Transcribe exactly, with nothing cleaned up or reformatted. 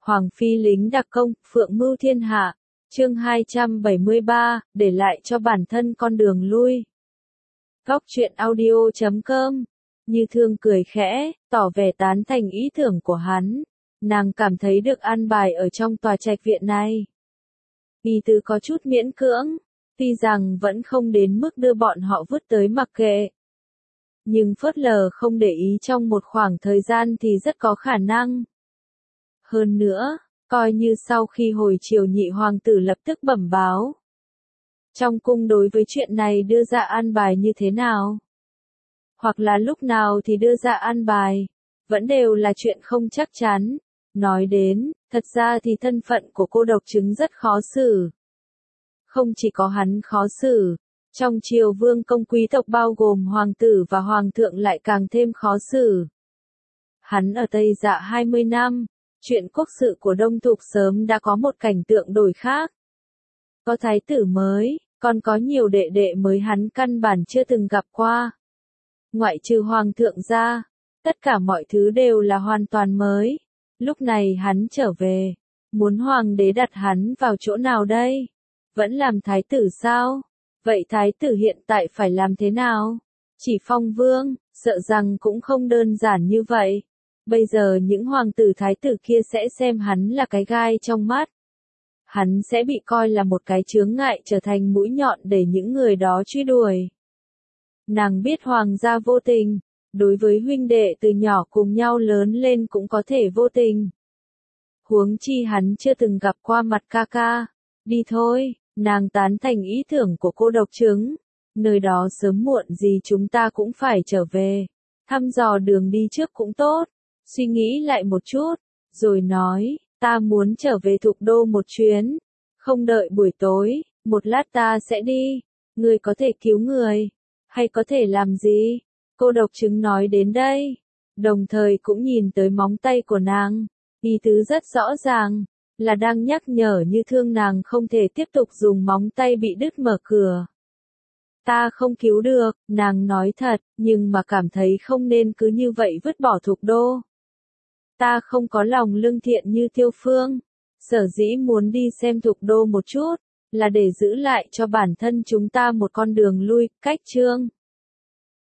Hoàng phi lính đặc công, phượng mưu thiên hạ. Chương hai trăm bảy mươi ba, để lại cho bản thân con đường lui. Góc truyện audio chấm com. Như Thương cười khẽ, tỏ vẻ tán thành ý tưởng của hắn. Nàng cảm thấy được an bài ở trong tòa trạch viện này. Ý tứ có chút miễn cưỡng, tuy rằng vẫn không đến mức đưa bọn họ vứt tới mặc kệ. Nhưng phớt lờ không để ý trong một khoảng thời gian thì rất có khả năng. Hơn nữa, coi như sau khi hồi chiều nhị hoàng tử lập tức bẩm báo. Trong cung đối với chuyện này đưa ra an bài như thế nào? Hoặc là lúc nào thì đưa ra an bài, vẫn đều là chuyện không chắc chắn. Nói đến, thật ra thì thân phận của cô độc trứng rất khó xử. Không chỉ có hắn khó xử, trong triều vương công quý tộc bao gồm hoàng tử và hoàng thượng lại càng thêm khó xử. Hắn ở Tây Dạ hai mươi năm, chuyện quốc sự của Đông Thục sớm đã có một cảnh tượng đổi khác. Có thái tử mới, còn có nhiều đệ đệ mới hắn căn bản chưa từng gặp qua. Ngoại trừ hoàng thượng ra, tất cả mọi thứ đều là hoàn toàn mới. Lúc này hắn trở về, muốn hoàng đế đặt hắn vào chỗ nào đây? Vẫn làm thái tử sao? Vậy thái tử hiện tại phải làm thế nào? Chỉ phong vương, sợ rằng cũng không đơn giản như vậy. Bây giờ những hoàng tử thái tử kia sẽ xem hắn là cái gai trong mắt. Hắn sẽ bị coi là một cái chướng ngại trở thành mũi nhọn để những người đó truy đuổi. Nàng biết hoàng gia vô tình, đối với huynh đệ từ nhỏ cùng nhau lớn lên cũng có thể vô tình. Huống chi hắn chưa từng gặp qua mặt ca ca. Đi thôi, nàng tán thành ý tưởng của cô độc trứng. Nơi đó sớm muộn gì chúng ta cũng phải trở về. Thăm dò đường đi trước cũng tốt. Suy nghĩ lại một chút, rồi nói, ta muốn trở về Thục Đô một chuyến. Không đợi buổi tối, một lát ta sẽ đi. Người có thể cứu người, hay có thể làm gì? Cô độc trứng nói đến đây, đồng thời cũng nhìn tới móng tay của nàng. Ý tứ rất rõ ràng, là đang nhắc nhở Như Thương nàng không thể tiếp tục dùng móng tay bị đứt mở cửa. Ta không cứu được, nàng nói thật, nhưng mà cảm thấy không nên cứ như vậy vứt bỏ Thục Đô. Ta không có lòng lương thiện như Tiêu Phương, sở dĩ muốn đi xem Thục Đô một chút, là để giữ lại cho bản thân chúng ta một con đường lui, cách chương.